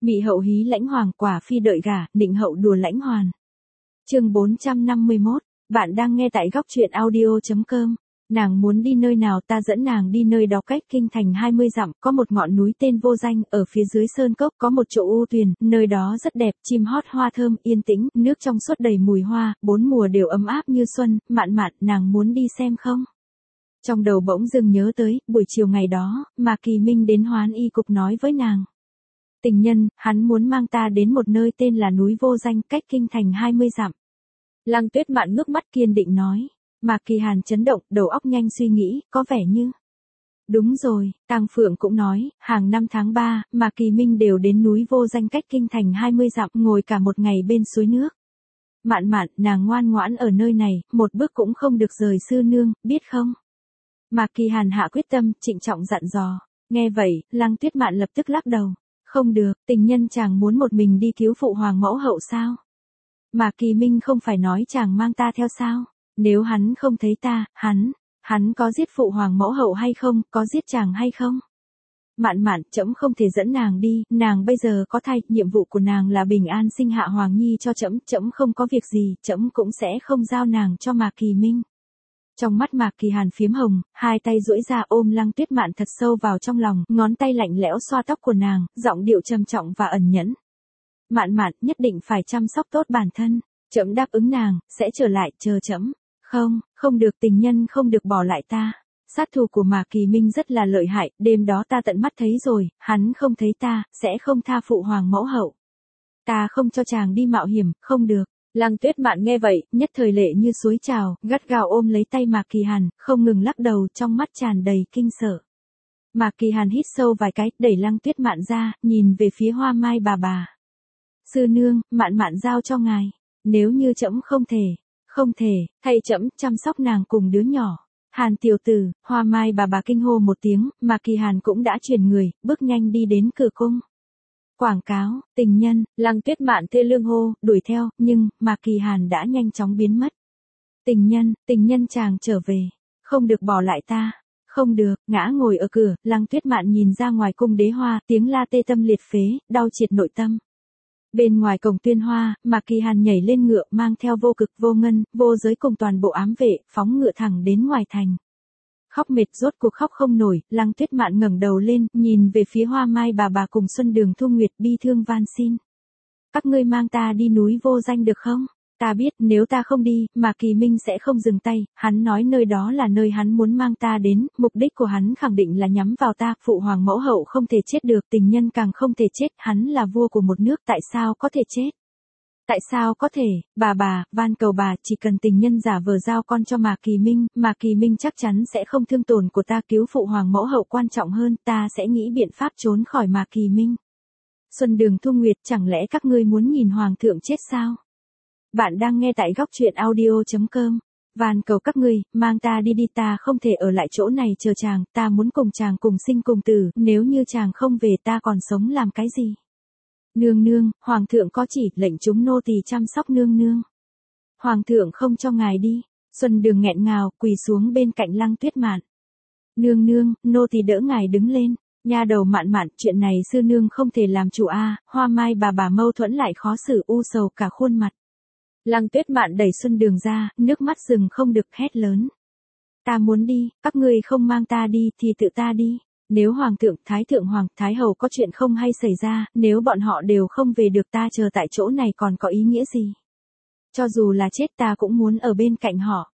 Mị hậu hí lãnh hoàng, quả phi đợi gả, định hậu đùa lãnh hoàn. Chương 451, bạn đang nghe tại góc truyện audio.com. Nàng muốn đi nơi nào ta dẫn nàng đi nơi đó, cách kinh thành 20 dặm, có một ngọn núi tên vô danh, ở phía dưới sơn cốc có một chỗ u tuyền, nơi đó rất đẹp, chim hót hoa thơm, yên tĩnh, nước trong suốt đầy mùi hoa, 4 mùa đều ấm áp như xuân, mạn mạn, nàng muốn đi xem không? Trong đầu bỗng dưng nhớ tới, buổi chiều ngày đó, mà Kỳ Minh đến Hoán Y cục nói với nàng. Tình nhân, hắn muốn mang ta đến một nơi tên là núi vô danh, cách kinh thành 20 dặm. Lăng Tuyết Mạn ngước mắt kiên định nói. Mạc Kỳ Hàn chấn động, đầu óc nhanh suy nghĩ, có vẻ như. Đúng rồi, Tang Phượng cũng nói, hàng năm tháng 3, Mạc Kỳ Minh đều đến núi vô danh cách kinh thành 20 dặm, ngồi cả một ngày bên suối nước. Mạn mạn, nàng ngoan ngoãn ở nơi này, một bước cũng không được rời sư nương, biết không? Mạc Kỳ Hàn hạ quyết tâm, trịnh trọng dặn dò. Nghe vậy, Lăng Tuyết Mạn lập tức lắc đầu. Không được, tình nhân chàng muốn một mình đi cứu phụ hoàng mẫu hậu sao? Mạc Kỳ Minh không phải nói chàng mang ta theo sao? Nếu hắn không thấy ta, hắn có giết phụ hoàng mẫu hậu hay không, có giết chàng hay không? Mạn mạn, trẫm không thể dẫn nàng đi, nàng bây giờ có thai, nhiệm vụ của nàng là bình an sinh hạ hoàng nhi cho trẫm, trẫm không có việc gì, trẫm cũng sẽ không giao nàng cho Mạc Kỳ Minh. Trong mắt Mạc Kỳ Hàn phiếm hồng, hai tay duỗi ra ôm Lăng Tuyết Mạn thật sâu vào trong lòng, ngón tay lạnh lẽo xoa tóc của nàng, giọng điệu trầm trọng và ẩn nhẫn. Mạn mạn, nhất định phải chăm sóc tốt bản thân, trẫm đáp ứng nàng, sẽ trở lại, chờ trẫm. Không được, tình nhân không được bỏ lại ta. Sát thủ của Mạc Kỳ Minh rất là lợi hại, đêm đó ta tận mắt thấy rồi, hắn không thấy ta, sẽ không tha phụ hoàng mẫu hậu. Ta không cho chàng đi mạo hiểm, không được. Lăng Tuyết Mạn nghe vậy, nhất thời lệ như suối trào, gắt gao ôm lấy tay Mạc Kỳ Hàn, không ngừng lắc đầu, trong mắt tràn đầy kinh sợ. Mạc Kỳ Hàn hít sâu vài cái, đẩy Lăng Tuyết Mạn ra, nhìn về phía Hoa Mai bà. Sư nương, Mạn mạn giao cho ngài. Nếu như trẫm không thể, thay trẫm chăm sóc nàng cùng đứa nhỏ. Hàn tiểu tử, Hoa Mai bà kinh hô một tiếng, Mạc Kỳ Hàn cũng đã chuyển người, bước nhanh đi đến cửa cung. Quảng cáo, tình nhân, Lăng Tuyết Mạn thê lương hô, đuổi theo, nhưng, Mạc Kỳ Hàn đã nhanh chóng biến mất. Tình nhân chàng trở về, không được bỏ lại ta, không được, ngã ngồi ở cửa, Lăng Tuyết Mạn nhìn ra ngoài cung đế hoa, tiếng la tê tâm liệt phế, đau triệt nội tâm. Bên ngoài cổng Tuyên Hoa, Mạc Kỳ Hàn nhảy lên ngựa, mang theo Vô Cực, Vô Ngân, Vô Giới cùng toàn bộ ám vệ, phóng ngựa thẳng đến ngoài thành. Khóc mệt rốt cuộc khóc không nổi, Lăng Tuyết Mạn ngẩng đầu lên, nhìn về phía Hoa Mai bà cùng Xuân Đường Thu Nguyệt bi thương van xin. Các ngươi mang ta đi núi vô danh được không? Ta biết, nếu ta không đi, Mạc Kỳ Minh sẽ không dừng tay, hắn nói nơi đó là nơi hắn muốn mang ta đến, mục đích của hắn khẳng định là nhắm vào ta, phụ hoàng mẫu hậu không thể chết được, tình nhân càng không thể chết, hắn là vua của một nước, tại sao có thể chết? Tại sao có thể, bà, van cầu bà, chỉ cần tình nhân giả vờ giao con cho Mạc Kỳ Minh chắc chắn sẽ không thương tổn của ta, cứu phụ hoàng mẫu hậu quan trọng hơn, ta sẽ nghĩ biện pháp trốn khỏi Mạc Kỳ Minh. Xuân Đường Thu Nguyệt, chẳng lẽ các ngươi muốn nhìn hoàng thượng chết sao? Bạn đang nghe tại góc truyện audio.com. Van cầu các ngươi, mang ta đi, ta không thể ở lại chỗ này chờ chàng, ta muốn cùng chàng cùng sinh cùng tử, nếu như chàng không về ta còn sống làm cái gì? Nương, hoàng thượng có chỉ, lệnh chúng nô tỳ chăm sóc nương. Hoàng thượng không cho ngài đi. Xuân Đường nghẹn ngào, quỳ xuống bên cạnh Lăng Tuyết Mạn. Nương, nô tỳ đỡ ngài đứng lên. Nha đầu Mạn, chuyện này sư nương không thể làm chủ a. Hoa Mai bà mâu thuẫn lại khó xử, u sầu cả khuôn mặt. Lăng Tuyết Mạn đẩy Xuân Đường ra, nước mắt dừng không được, hét lớn. Ta muốn đi, các ngươi không mang ta đi thì tự ta đi. Nếu hoàng thượng, thái thượng hoàng, thái hậu có chuyện không hay xảy ra, nếu bọn họ đều không về được, ta chờ tại chỗ này còn có ý nghĩa gì? Cho dù là chết ta cũng muốn ở bên cạnh họ.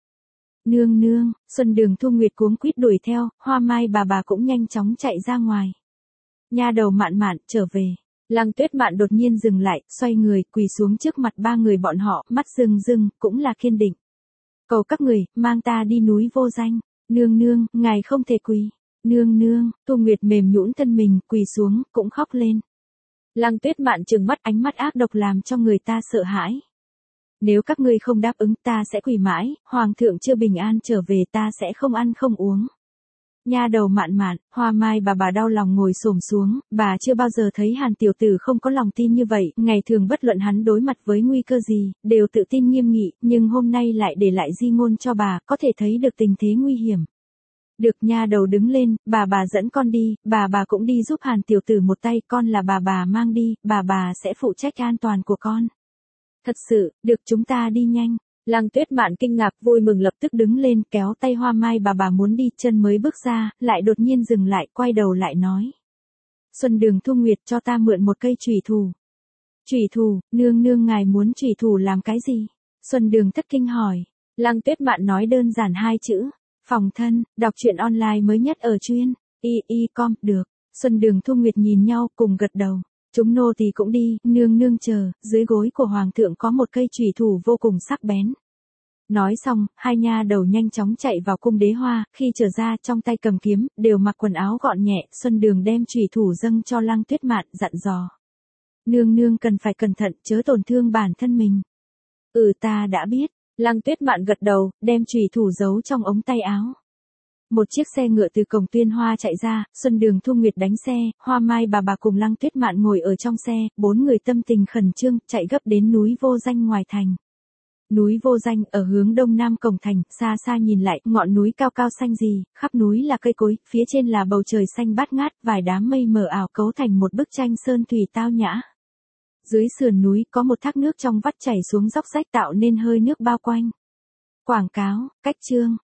Nương, Xuân Đường Thu Nguyệt cuống quýt đuổi theo, Hoa Mai bà cũng nhanh chóng chạy ra ngoài. Nha đầu Mạn, trở về. Lăng Tuyết Mạn đột nhiên dừng lại, xoay người, quỳ xuống trước mặt ba người bọn họ, mắt rưng, cũng là kiên định. Cầu các người, mang ta đi núi vô danh. Nương, ngài không thể quỳ. Nương, Thu Nguyệt mềm nhũn thân mình, quỳ xuống, cũng khóc lên. Lăng Tuyết Mạn trừng mắt, ánh mắt ác độc làm cho người ta sợ hãi. Nếu các ngươi không đáp ứng, ta sẽ quỳ mãi, hoàng thượng chưa bình an trở về, ta sẽ không ăn không uống. Nha đầu Mạn, Hoa Mai bà đau lòng ngồi xổm xuống, bà chưa bao giờ thấy Hàn tiểu tử không có lòng tin như vậy, ngày thường bất luận hắn đối mặt với nguy cơ gì, đều tự tin nghiêm nghị, nhưng hôm nay lại để lại di ngôn cho bà, có thể thấy được tình thế nguy hiểm. Được nha đầu đứng lên, bà dẫn con đi, bà cũng đi giúp Hàn tiểu tử một tay, con là bà mang đi, bà sẽ phụ trách an toàn của con. Thật sự, được chúng ta đi nhanh. Lăng Tuyết Mạn kinh ngạc vui mừng lập tức đứng lên kéo tay Hoa Mai bà muốn đi chân mới bước ra, lại đột nhiên dừng lại quay đầu lại nói. Xuân Đường Thu Nguyệt cho ta mượn một cây chùy thủ. Chùy thủ, nương nương ngài muốn chùy thủ làm cái gì? Xuân Đường thất kinh hỏi. Lăng Tuyết Mạn nói đơn giản hai chữ. Phòng thân, đọc truyện online mới nhất ở chuyên. com, được. Xuân Đường Thu Nguyệt nhìn nhau cùng gật đầu. Chúng nô tỳ cũng đi, nương nương chờ, dưới gối của hoàng thượng có một cây chùy thủ vô cùng sắc bén. Nói xong, hai nha đầu nhanh chóng chạy vào cung Đế Hoa, khi trở ra trong tay cầm kiếm, đều mặc quần áo gọn nhẹ, Xuân Đường đem chùy thủ dâng cho Lăng Tuyết Mạn, dặn dò. Nương nương cần phải cẩn thận, chớ tổn thương bản thân mình. Ta đã biết. Lăng Tuyết Mạn gật đầu, đem chùy thủ giấu trong ống tay áo. Một chiếc xe ngựa từ cổng Tuyên Hoa chạy ra, Xuân Đường Thu Nguyệt đánh xe, Hoa Mai bà cùng Lăng Tuyết Mạn ngồi ở trong xe, bốn người tâm tình khẩn trương, chạy gấp đến núi Vô Danh ngoài thành. Núi Vô Danh ở hướng đông nam cổng thành, xa xa nhìn lại, ngọn núi cao cao xanh gì, khắp núi là cây cối, phía trên là bầu trời xanh bát ngát, vài đám mây mờ ảo cấu thành một bức tranh sơn thủy tao nhã. Dưới sườn núi có một thác nước trong vắt chảy xuống dốc rách tạo nên hơi nước bao quanh. Quảng cáo, cách chương.